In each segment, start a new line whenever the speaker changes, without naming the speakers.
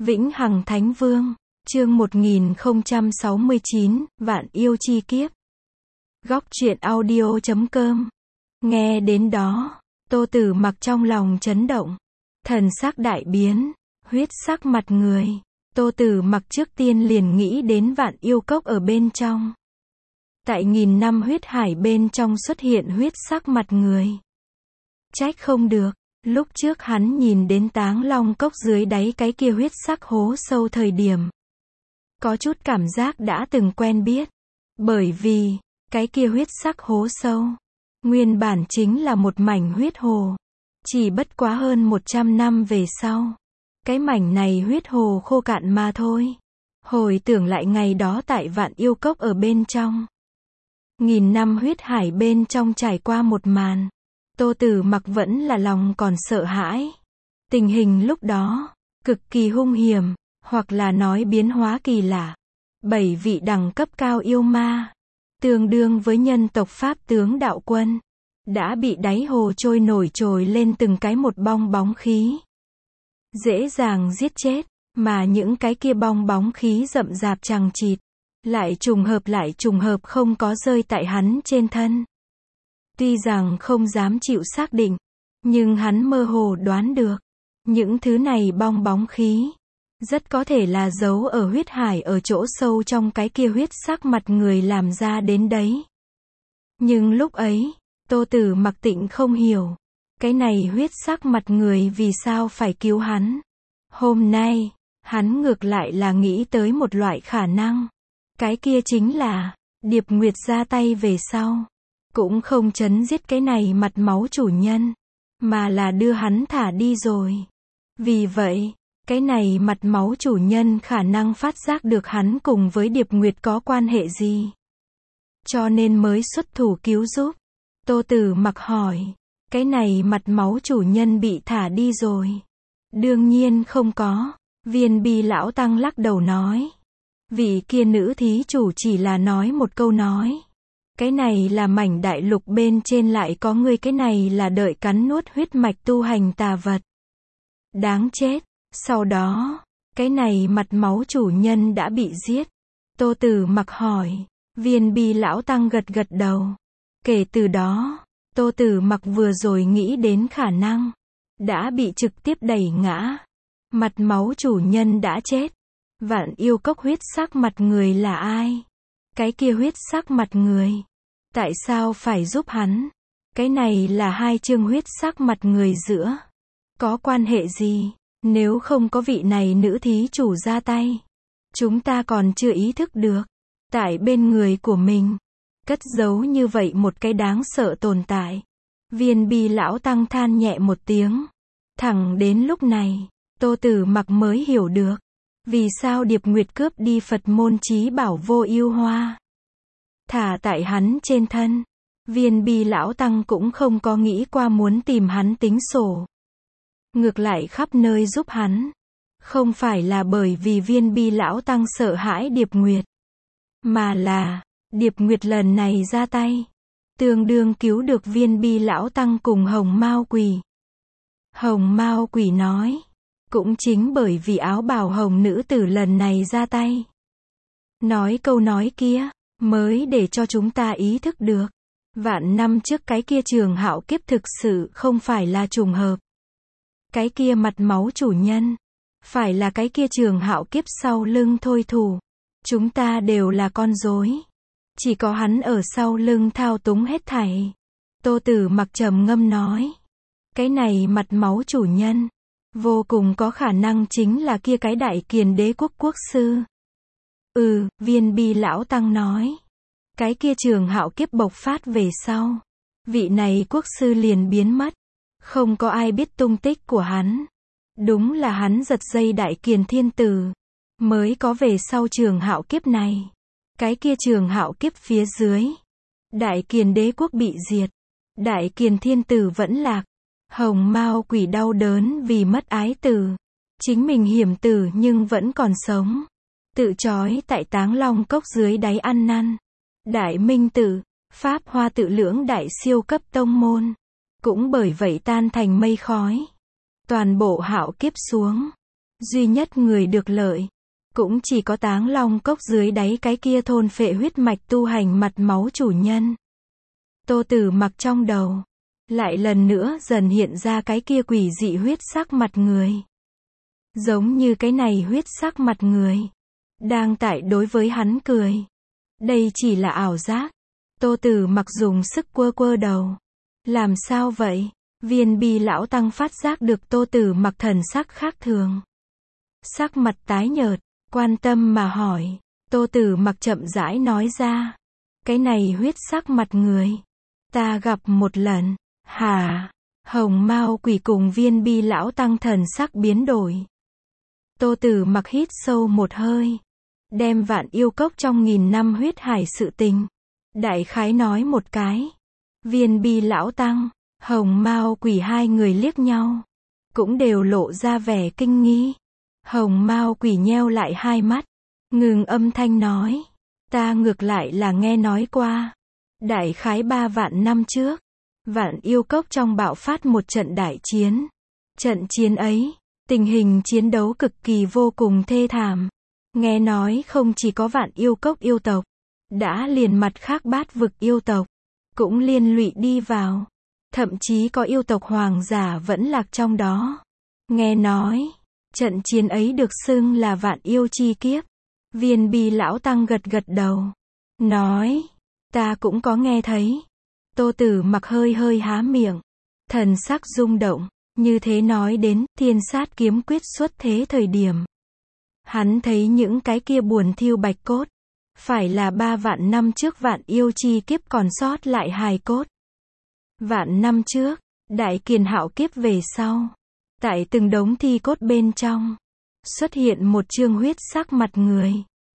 Vĩnh Hằng Thánh Vương, chương 1069, Vạn Yêu Chi Kiếp. Góc truyện audio.com. Nghe đến đó, Tô Tử Mặc trong lòng chấn động, thần sắc đại biến, huyết sắc mặt người. Tô Tử Mặc trước tiên liền nghĩ đến Vạn Yêu Cốc ở bên trong. Tại nghìn năm huyết hải bên trong xuất hiện huyết sắc mặt người. Trách không được, lúc trước hắn nhìn đến Táng Long Cốc dưới đáy cái kia huyết sắc hố sâu thời điểm, có chút cảm giác đã từng quen biết. Bởi vì, cái kia huyết sắc hố sâu, nguyên bản chính là một mảnh huyết hồ. Chỉ bất quá hơn 100 năm về sau, cái mảnh này huyết hồ khô cạn mà thôi. Hồi tưởng lại ngày đó tại Vạn Yêu Cốc ở bên trong, nghìn năm huyết hải bên trong trải qua một màn, Tô Tử Mặc vẫn là lòng còn sợ hãi. Tình hình lúc đó, cực kỳ hung hiểm, hoặc là nói biến hóa kỳ lạ. 7 vị đẳng cấp cao yêu ma, tương đương với nhân tộc Pháp tướng đạo quân, đã bị đáy hồ trôi nổi trồi lên từng cái một bong bóng khí. Dễ dàng giết chết, mà những cái kia bong bóng khí rậm rạp chằng chịt, lại trùng hợp không có rơi tại hắn trên thân. Tuy rằng không dám chịu xác định, nhưng hắn mơ hồ đoán được, những thứ này bong bóng khí, rất có thể là giấu ở huyết hải ở chỗ sâu trong cái kia huyết sắc mặt người làm ra đến đấy. Nhưng lúc ấy, Tô Tử Mặc tịnh không hiểu, cái này huyết sắc mặt người vì sao phải cứu hắn. Hôm nay, hắn ngược lại là nghĩ tới một loại khả năng. Cái kia chính là, Điệp Nguyệt ra tay về sau, cũng không chấn giết cái này mặt máu chủ nhân, mà là đưa hắn thả đi rồi. Vì vậy, cái này mặt máu chủ nhân khả năng phát giác được hắn cùng với Điệp Nguyệt có quan hệ gì, cho nên mới xuất thủ cứu giúp. Tô Tử Mặc hỏi, cái này mặt máu chủ nhân bị thả đi rồi? Đương nhiên không có, Viên Bi lão tăng lắc đầu nói. Vị kia nữ thí chủ chỉ là nói một câu nói, cái này là mảnh đại lục bên trên lại có ngươi, cái này là đợi cắn nuốt huyết mạch tu hành tà vật. Đáng chết. Sau đó, cái này mặt máu chủ nhân đã bị giết. Tô Tử Mặc hỏi. Viên Bi lão tăng gật gật đầu. Kể từ đó, Tô Tử Mặc vừa rồi nghĩ đến khả năng, đã bị trực tiếp đẩy ngã. Mặt máu chủ nhân đã chết. Vạn Yêu Cốc huyết sắc mặt người là ai? Cái kia huyết sắc mặt người, tại sao phải giúp hắn? Cái này là hai chương huyết sắc mặt người giữa, có quan hệ gì? Nếu không có vị này nữ thí chủ ra tay, chúng ta còn chưa ý thức được, tại bên người của mình, cất giấu như vậy một cái đáng sợ tồn tại. Viên Bi lão tăng than nhẹ một tiếng. Thẳng đến lúc này, Tô Tử Mặc mới hiểu được, vì sao Điệp Nguyệt cướp đi Phật môn chí bảo Vô Ưu Hoa, thả tại hắn trên thân. Viên Bi lão tăng cũng không có nghĩ qua muốn tìm hắn tính sổ, ngược lại khắp nơi giúp hắn. Không phải là bởi vì Viên Bi lão tăng sợ hãi Điệp Nguyệt, mà là, Điệp Nguyệt lần này ra tay, tương đương cứu được Viên Bi lão tăng cùng Hồng Mao Quỷ. Hồng Mao Quỷ nói, cũng chính bởi vì áo bào hồng nữ tử lần này ra tay, nói câu nói kia, mới để cho chúng ta ý thức được, vạn năm trước cái kia Trường Hạo kiếp thực sự không phải là trùng hợp. Cái kia mặt máu chủ nhân, phải là cái kia Trường Hạo kiếp sau lưng thôi thủ. Chúng ta đều là con rối, chỉ có hắn ở sau lưng thao túng hết thảy. Tô Tử Mặc trầm ngâm nói, cái này mặt máu chủ nhân, vô cùng có khả năng chính là kia cái Đại Kiền Đế quốc quốc sư. Viên Bi lão tăng nói, cái kia Trường Hạo kiếp bộc phát về sau, vị này quốc sư liền biến mất, không có ai biết tung tích của hắn. Đúng là hắn giật dây Đại Kiền thiên tử, mới có về sau Trường Hạo kiếp này. Cái kia Trường Hạo kiếp phía dưới, Đại Kiền Đế quốc bị diệt, Đại Kiền thiên tử vẫn lạc. Hồng Mao Quỷ đau đớn vì mất ái tử, chính mình hiểm tử nhưng vẫn còn sống, tự trói tại Táng Long Cốc dưới đáy ăn năn. Đại Minh Tử, Pháp Hoa Tự lưỡng đại siêu cấp tông môn, cũng bởi vậy tan thành mây khói. Toàn bộ hạo kiếp xuống, Duy nhất người được lợi, cũng chỉ có Táng Long Cốc dưới đáy cái kia thôn phệ huyết mạch tu hành mặt máu chủ nhân. Tô Tử Mặc trong đầu, lại lần nữa dần hiện ra cái kia quỷ dị huyết sắc mặt người. Giống như cái này huyết sắc mặt người, đang tại đối với hắn cười. Đây chỉ là ảo giác. Tô Tử Mặc dùng sức quơ quơ đầu. Làm sao vậy? Viên Bi lão tăng phát giác được Tô Tử Mặc thần sắc khác thường. Sắc mặt tái nhợt, quan tâm mà hỏi. Tô Tử Mặc chậm rãi nói ra. Cái này huyết sắc mặt người, ta gặp một lần. Hả? Hồng Mao quỷ cùng Viên Bi lão tăng thần sắc biến đổi. Tô Tử Mặc hít sâu một hơi, đem Vạn Yêu Cốc trong 1000 năm huyết hải sự tình, đại khái nói một cái. Viên Bi lão tăng, Hồng Mao quỷ hai người liếc nhau, cũng đều lộ ra vẻ kinh nghi. Hồng Mao quỷ nheo lại hai mắt, ngừng âm thanh nói, ta ngược lại là nghe nói qua. Đại khái 3 vạn năm trước, Vạn Yêu Cốc trong bạo phát một trận đại chiến. Trận chiến ấy, tình hình chiến đấu cực kỳ vô cùng thê thảm. Nghe nói không chỉ có Vạn Yêu Cốc yêu tộc, đã liền mặt khác bát vực yêu tộc, cũng liên lụy đi vào. Thậm chí có yêu tộc hoàng giả vẫn lạc trong đó. Nghe nói, trận chiến ấy được xưng là Vạn Yêu chi kiếp. Viên Bi lão tăng gật gật đầu, nói, ta cũng có nghe thấy. Tô Tử Mặc hơi hơi há miệng, thần sắc rung động, như thế nói đến Thiên Sát kiếm quyết xuất thế thời điểm. Hắn thấy những cái kia buồn thiêu bạch cốt, phải là 3 vạn năm trước Vạn Yêu chi kiếp còn sót lại hài cốt. Vạn năm trước, Đại Kiền Hạo kiếp về sau, tại từng đống thi cốt bên trong, xuất hiện một chương huyết sắc mặt người.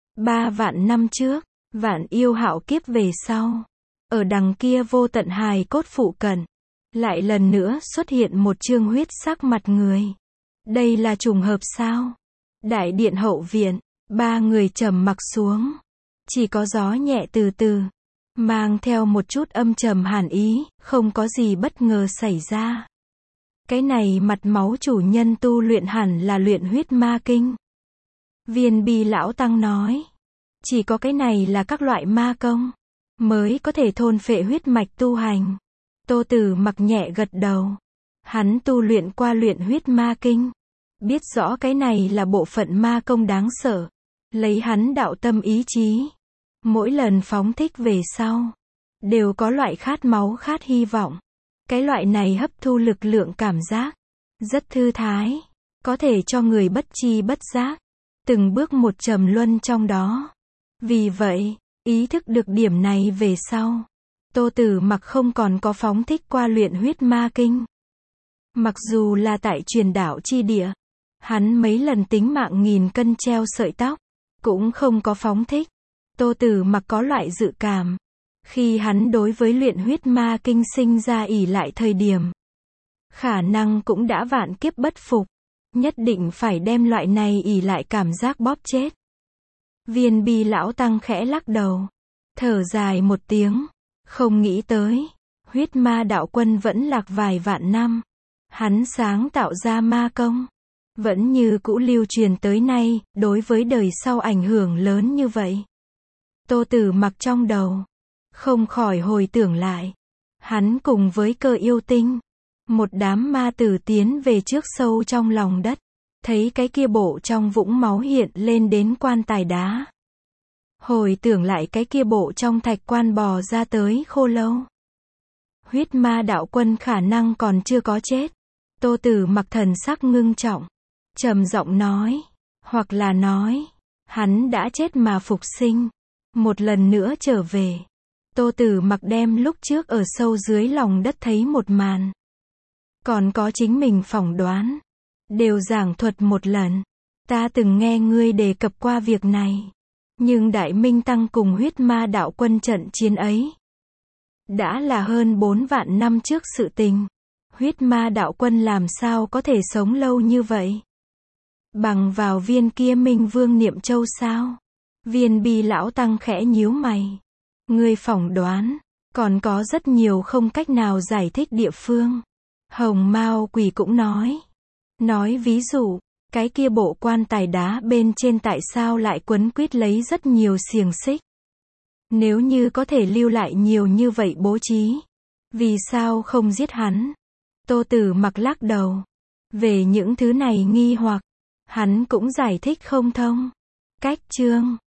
3 vạn năm trước, Vạn Yêu Hạo kiếp về sau, ở đằng kia vô tận hài cốt phụ cận, lại lần nữa xuất hiện một chương huyết sắc mặt người. Đây là trùng hợp sao? Đại điện hậu viện, 3 người trầm mặc xuống. Chỉ có gió nhẹ từ từ, mang theo một chút âm trầm hàn ý, không có gì bất ngờ xảy ra. Cái này mặt máu chủ nhân tu luyện hẳn là luyện huyết ma kinh. Viên Bi lão tăng nói, chỉ có cái này là các loại ma công, mới có thể thôn phệ huyết mạch tu hành. Tô Tử Mặc nhẹ gật đầu. Hắn tu luyện qua luyện huyết ma kinh, biết rõ cái này là bộ phận ma công đáng sợ. Lấy hắn đạo tâm ý chí, mỗi lần phóng thích về sau, đều có loại khát máu khát hy vọng. Cái loại này hấp thu lực lượng cảm giác, rất thư thái, có thể cho người bất chi bất giác, từng bước một trầm luân trong đó. Vì vậy, ý thức được điểm này về sau, Tô Tử Mặc không còn có phóng thích qua luyện huyết ma kinh. Mặc dù là tại truyền đảo chi địa, hắn mấy lần tính mạng 1000 cân treo sợi tóc, cũng không có phóng thích. Tô Tử Mặc có loại dự cảm, khi hắn đối với luyện huyết ma kinh sinh ra ỷ lại thời điểm, khả năng cũng đã vạn kiếp bất phục, nhất định phải đem loại này ỷ lại cảm giác bóp chết. Viên Bi lão tăng khẽ lắc đầu, thở dài một tiếng, không nghĩ tới, huyết ma đạo quân vẫn lạc vài vạn năm, hắn sáng tạo ra ma công, vẫn như cũ lưu truyền tới nay, đối với đời sau ảnh hưởng lớn như vậy. Tô Tử Mặc trong đầu, không khỏi hồi tưởng lại, hắn cùng với Cơ Yêu Tinh, một đám ma tử tiến về trước sâu trong lòng đất, thấy cái kia bộ trong vũng máu hiện lên đến quan tài đá. Hồi tưởng lại cái kia bộ trong thạch quan bò ra tới khô lâu. Huyết ma đạo quân khả năng còn chưa có chết. Tô Tử Mặc thần sắc ngưng trọng, trầm giọng nói, hoặc là nói, hắn đã chết mà phục sinh, một lần nữa trở về. Tô Tử Mặc đem lúc trước ở sâu dưới lòng đất thấy một màn, còn có chính mình phỏng đoán, đều giảng thuật một lần. Ta từng nghe ngươi đề cập qua việc này, nhưng Đại Minh Tăng cùng huyết ma đạo quân trận chiến ấy, đã là hơn 4 vạn năm trước sự tình. Huyết ma đạo quân làm sao có thể sống lâu như vậy? Bằng vào viên kia Minh Vương Niệm Châu sao? Viên Bi lão tăng khẽ nhíu mày. Ngươi phỏng đoán, còn có rất nhiều không cách nào giải thích địa phương. Hồng Mao quỷ cũng nói ví dụ, Cái kia bộ quan tài đá bên trên tại sao lại quấn quýt lấy rất nhiều xiềng xích? Nếu như có thể lưu lại nhiều như vậy bố trí, vì sao không giết hắn? Tô Tử Mặc lắc đầu. Về những thứ này nghi hoặc, hắn cũng giải thích không thông. Cách chương